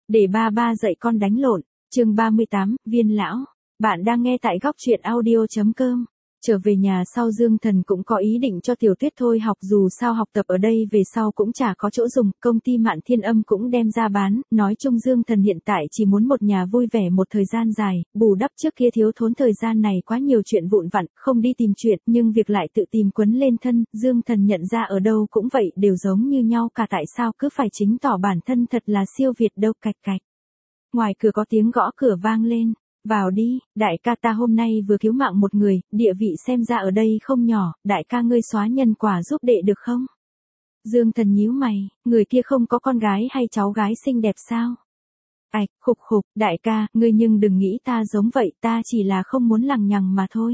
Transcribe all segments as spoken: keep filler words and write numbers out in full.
Để ba ba dạy con đánh lộn. Chương ba mươi tám, Viên lão. Bạn đang nghe tại góc truyện audio chấm com. Trở về nhà sau Dương Thần cũng có ý định cho Tiểu Tuyết thôi học, dù sao học tập ở đây về sau cũng chả có chỗ dùng, công ty Mạn Thiên Âm cũng đem ra bán, nói chung Dương Thần hiện tại chỉ muốn một nhà vui vẻ một thời gian dài, bù đắp trước kia thiếu thốn thời gian này quá nhiều chuyện vụn vặt, không đi tìm chuyện, nhưng việc lại tự tìm quấn lên thân, Dương Thần nhận ra ở đâu cũng vậy, đều giống như nhau cả, tại sao cứ phải chính tỏ bản thân thật là siêu việt đâu. Cạch cạch. Ngoài cửa có tiếng gõ cửa vang lên. Vào đi, đại ca, ta hôm nay vừa cứu mạng một người, địa vị xem ra ở đây không nhỏ, đại ca ngươi xóa nhân quả giúp đệ được không? Dương Thần nhíu mày, người kia không có con gái hay cháu gái xinh đẹp sao? Ảch, khục khục, đại ca, ngươi nhưng đừng nghĩ ta giống vậy, ta chỉ là không muốn lằng nhằng mà thôi.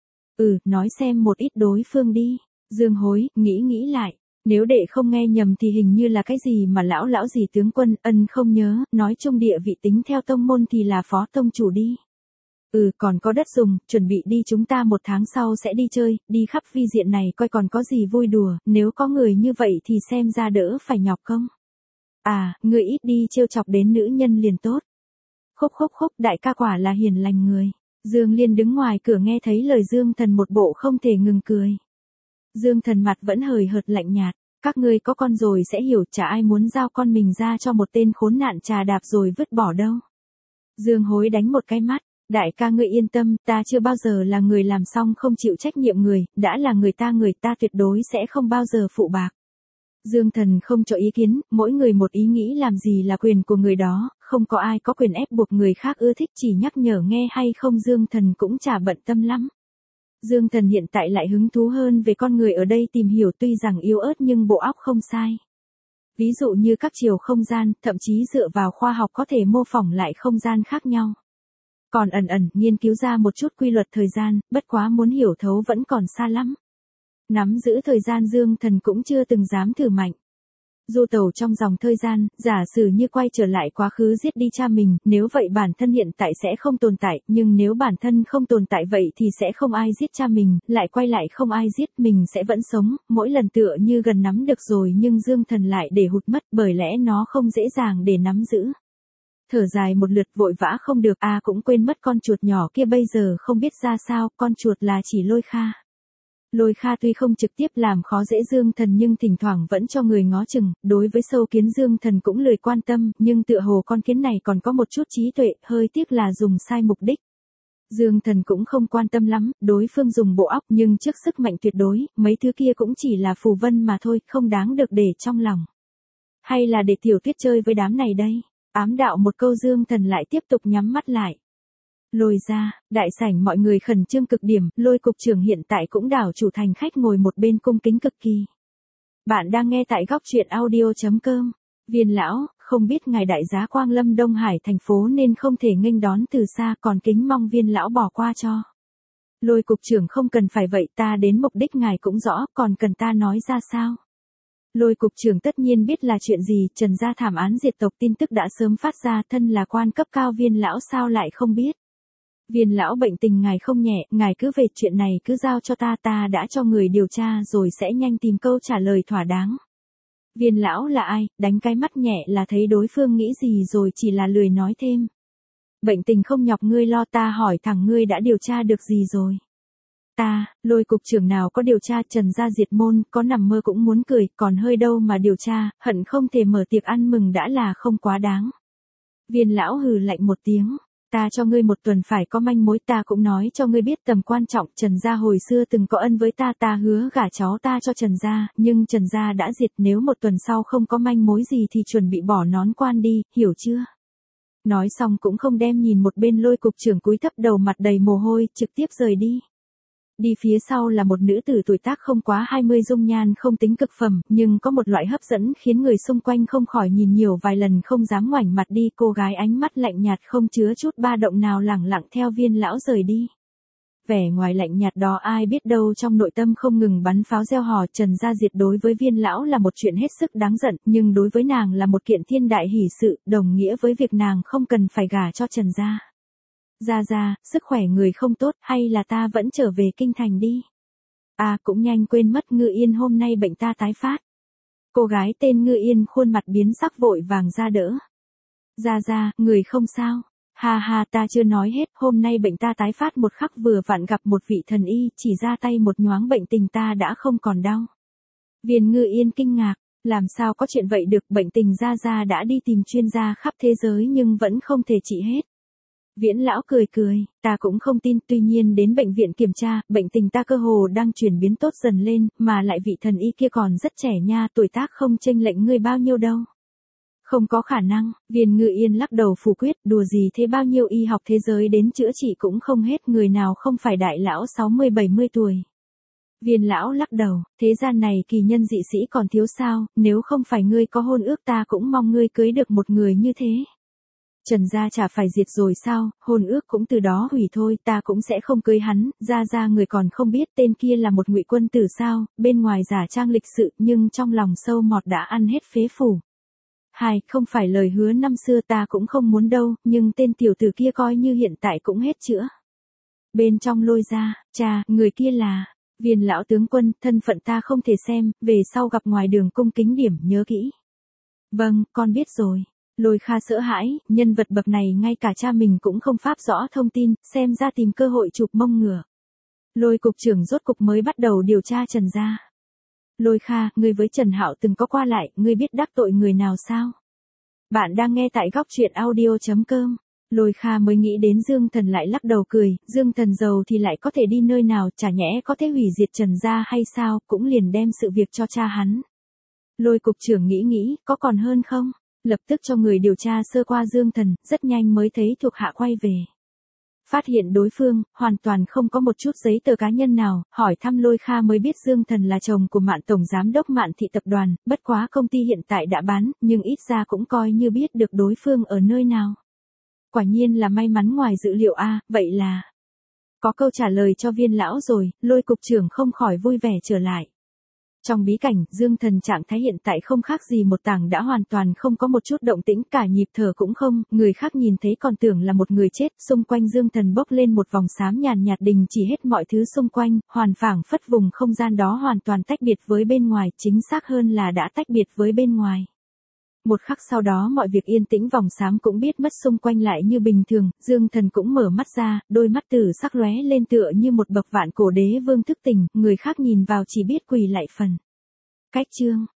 Ừ, nói xem một ít đối phương đi. Dương Hối, nghĩ nghĩ lại. Nếu đệ không nghe nhầm thì hình như là cái gì mà lão lão gì tướng quân, ân không nhớ, nói chung địa vị tính theo tông môn thì là phó tông chủ đi. Ừ, còn có đất dùng, chuẩn bị đi, chúng ta một tháng sau sẽ đi chơi, đi khắp vi diện này coi còn có gì vui đùa, nếu có người như vậy thì xem ra đỡ phải nhọc công. À, người ít đi trêu chọc đến nữ nhân liền tốt. Khúc khúc khúc, đại ca quả là hiền lành người. Dương Liên đứng ngoài cửa nghe thấy lời Dương Thần một bộ không thể ngừng cười. Dương Thần mặt vẫn hời hợt lạnh nhạt, các ngươi có con rồi sẽ hiểu, chả ai muốn giao con mình ra cho một tên khốn nạn trà đạp rồi vứt bỏ đâu. Dương Hối đánh một cái mắt, đại ca ngươi yên tâm, ta chưa bao giờ là người làm xong không chịu trách nhiệm người, đã là người ta người ta tuyệt đối sẽ không bao giờ phụ bạc. Dương Thần không cho ý kiến, mỗi người một ý nghĩ, làm gì là quyền của người đó, không có ai có quyền ép buộc người khác ưa thích, chỉ nhắc nhở nghe hay không Dương Thần cũng chả bận tâm lắm. Dương Thần hiện tại lại hứng thú hơn về con người ở đây, tìm hiểu tuy rằng yếu ớt nhưng bộ óc không sai. Ví dụ như các chiều không gian, thậm chí dựa vào khoa học có thể mô phỏng lại không gian khác nhau. Còn ẩn ẩn nghiên cứu ra một chút quy luật thời gian, bất quá muốn hiểu thấu vẫn còn xa lắm. Nắm giữ thời gian Dương Thần cũng chưa từng dám thử mạnh. Du tẩu trong dòng thời gian, giả sử như quay trở lại quá khứ giết đi cha mình, nếu vậy bản thân hiện tại sẽ không tồn tại, nhưng nếu bản thân không tồn tại vậy thì sẽ không ai giết cha mình, lại quay lại không ai giết, mình sẽ vẫn sống, mỗi lần tựa như gần nắm được rồi nhưng Dương Thần lại để hụt mất, bởi lẽ nó không dễ dàng để nắm giữ. Thở dài một lượt vội vã không được, à cũng quên mất con chuột nhỏ kia bây giờ không biết ra sao, con chuột là chỉ Lôi Kha. Lôi Kha tuy không trực tiếp làm khó dễ Dương Thần nhưng thỉnh thoảng vẫn cho người ngó chừng, đối với sâu kiến Dương Thần cũng lười quan tâm, nhưng tựa hồ con kiến này còn có một chút trí tuệ, hơi tiếc là dùng sai mục đích. Dương Thần cũng không quan tâm lắm, đối phương dùng bộ óc nhưng trước sức mạnh tuyệt đối, mấy thứ kia cũng chỉ là phù vân mà thôi, không đáng được để trong lòng. Hay là để Tiểu Tuyết chơi với đám này đây? Ám đạo một câu Dương Thần lại tiếp tục nhắm mắt lại. Lôi ra, đại sảnh mọi người khẩn trương cực điểm, Lôi cục trưởng hiện tại cũng đảo chủ thành khách ngồi một bên cung kính cực kỳ. Bạn đang nghe tại góc truyện audio chấm com. Viên lão, không biết ngài đại giá quang lâm Đông Hải thành phố nên không thể nghênh đón từ xa, còn kính mong Viên lão bỏ qua cho. Lôi cục trưởng không cần phải vậy, ta đến mục đích ngài cũng rõ, còn cần ta nói ra sao? Lôi cục trưởng tất nhiên biết là chuyện gì, Trần gia thảm án diệt tộc tin tức đã sớm phát ra, thân là quan cấp cao Viên lão sao lại không biết. Viên lão bệnh tình ngài không nhẹ, ngài cứ về, chuyện này cứ giao cho ta, ta đã cho người điều tra rồi sẽ nhanh tìm câu trả lời thỏa đáng. Viên lão là ai, đánh cái mắt nhẹ là thấy đối phương nghĩ gì rồi, chỉ là lười nói thêm. Bệnh tình không nhọc ngươi lo, ta hỏi thẳng ngươi đã điều tra được gì rồi. Ta, Lôi cục trưởng nào có điều tra, Trần gia diệt môn, có nằm mơ cũng muốn cười, còn hơi đâu mà điều tra, hận không thể mở tiệc ăn mừng đã là không quá đáng. Viên lão hừ lạnh một tiếng. Ta cho ngươi một tuần phải có manh mối, ta cũng nói cho ngươi biết tầm quan trọng, Trần gia hồi xưa từng có ân với ta, ta hứa gả cháu ta cho Trần gia, nhưng Trần gia đã diệt, nếu một tuần sau không có manh mối gì thì chuẩn bị bỏ nón quan đi, hiểu chưa? Nói xong cũng không đem nhìn một bên, Lôi cục trưởng cúi thấp đầu mặt đầy mồ hôi, trực tiếp rời đi. Đi phía sau là một nữ tử tuổi tác không quá hai mươi, dung nhan không tính cực phẩm, nhưng có một loại hấp dẫn khiến người xung quanh không khỏi nhìn nhiều vài lần không dám ngoảnh mặt đi, cô gái ánh mắt lạnh nhạt không chứa chút ba động nào lẳng lặng theo Viên lão rời đi. Vẻ ngoài lạnh nhạt đó ai biết đâu trong nội tâm không ngừng bắn pháo gieo hò, Trần gia diệt đối với Viên lão là một chuyện hết sức đáng giận, nhưng đối với nàng là một kiện thiên đại hỷ sự, đồng nghĩa với việc nàng không cần phải gả cho Trần gia. Ra ra, sức khỏe người không tốt, hay là ta vẫn trở về kinh thành đi. À cũng nhanh quên mất, Ngư Yên hôm nay bệnh ta tái phát. Cô gái tên Ngư Yên khuôn mặt biến sắc vội vàng ra đỡ. Gia Gia, người không sao. Ha ha, ta chưa nói hết, hôm nay bệnh ta tái phát một khắc vừa vặn gặp một vị thần y, chỉ ra tay một nhoáng bệnh tình ta đã không còn đau. Viên Ngư Yên kinh ngạc, làm sao có chuyện vậy được, bệnh tình Gia Gia đã đi tìm chuyên gia khắp thế giới nhưng vẫn không thể trị hết. Viễn lão cười cười, ta cũng không tin, tuy nhiên đến bệnh viện kiểm tra, bệnh tình ta cơ hồ đang chuyển biến tốt dần lên, mà lại vị thần y kia còn rất trẻ nha, tuổi tác không chênh lệch ngươi bao nhiêu đâu. Không có khả năng, Viên Ngư Yên lắc đầu phủ quyết, đùa gì thế, bao nhiêu y học thế giới đến chữa trị cũng không hết, người nào không phải đại lão sáu mươi bảy mươi tuổi. Viên lão lắc đầu, thế gian này kỳ nhân dị sĩ còn thiếu sao, nếu không phải ngươi có hôn ước ta cũng mong ngươi cưới được một người như thế. Trần gia chả phải diệt rồi sao, hôn ước cũng từ đó hủy thôi, ta cũng sẽ không cưới hắn, Gia Gia người còn không biết tên kia là một ngụy quân tử sao, bên ngoài giả trang lịch sự nhưng trong lòng sâu mọt đã ăn hết phế phủ. Hai, không phải lời hứa năm xưa ta cũng không muốn đâu, nhưng tên tiểu tử kia coi như hiện tại cũng hết chữa. Bên trong Lôi ra, cha, người kia là, Viên lão tướng quân, thân phận ta không thể xem, về sau gặp ngoài đường cung kính điểm, nhớ kỹ. Vâng, con biết rồi. Lôi Kha sợ hãi, nhân vật bậc này ngay cả cha mình cũng không pháp rõ thông tin, xem ra tìm cơ hội chụp mông ngựa. Lôi cục trưởng rốt cục mới bắt đầu điều tra Trần gia. Lôi Kha, ngươi với Trần Hạo từng có qua lại, ngươi biết đắc tội người nào sao? Bạn đang nghe tại góc truyện audio chấm com. Lôi Kha mới nghĩ đến Dương Thần lại lắc đầu cười, Dương Thần giàu thì lại có thể đi nơi nào, chả nhẽ có thể hủy diệt Trần gia hay sao, cũng liền đem sự việc cho cha hắn. Lôi cục trưởng nghĩ nghĩ, có còn hơn không? Lập tức cho người điều tra sơ qua Dương Thần, rất nhanh mới thấy thuộc hạ quay về. Phát hiện đối phương, hoàn toàn không có một chút giấy tờ cá nhân nào, hỏi thăm Lôi Kha mới biết Dương Thần là chồng của Mạn Tổng Giám đốc Mạn Thị Tập đoàn, bất quá công ty hiện tại đã bán, nhưng ít ra cũng coi như biết được đối phương ở nơi nào. Quả nhiên là may mắn ngoài dự liệu a, vậy là... Có câu trả lời cho Viên lão rồi, Lôi cục trưởng không khỏi vui vẻ trở lại. Trong bí cảnh, Dương Thần trạng thái hiện tại không khác gì một tảng đã hoàn toàn không có một chút động tĩnh, cả nhịp thở cũng không, người khác nhìn thấy còn tưởng là một người chết, xung quanh Dương Thần bốc lên một vòng xám nhàn nhạt đình chỉ hết mọi thứ xung quanh, hoàn phảng phất vùng không gian đó hoàn toàn tách biệt với bên ngoài, chính xác hơn là đã tách biệt với bên ngoài. Một khắc sau đó mọi việc yên tĩnh, vòng xám cũng biết mất, xung quanh lại như bình thường, Dương Thần cũng mở mắt ra, đôi mắt tử sắc lóe lên tựa như một bậc vạn cổ đế vương thức tỉnh, người khác nhìn vào chỉ biết quỳ lại phần. Cách chương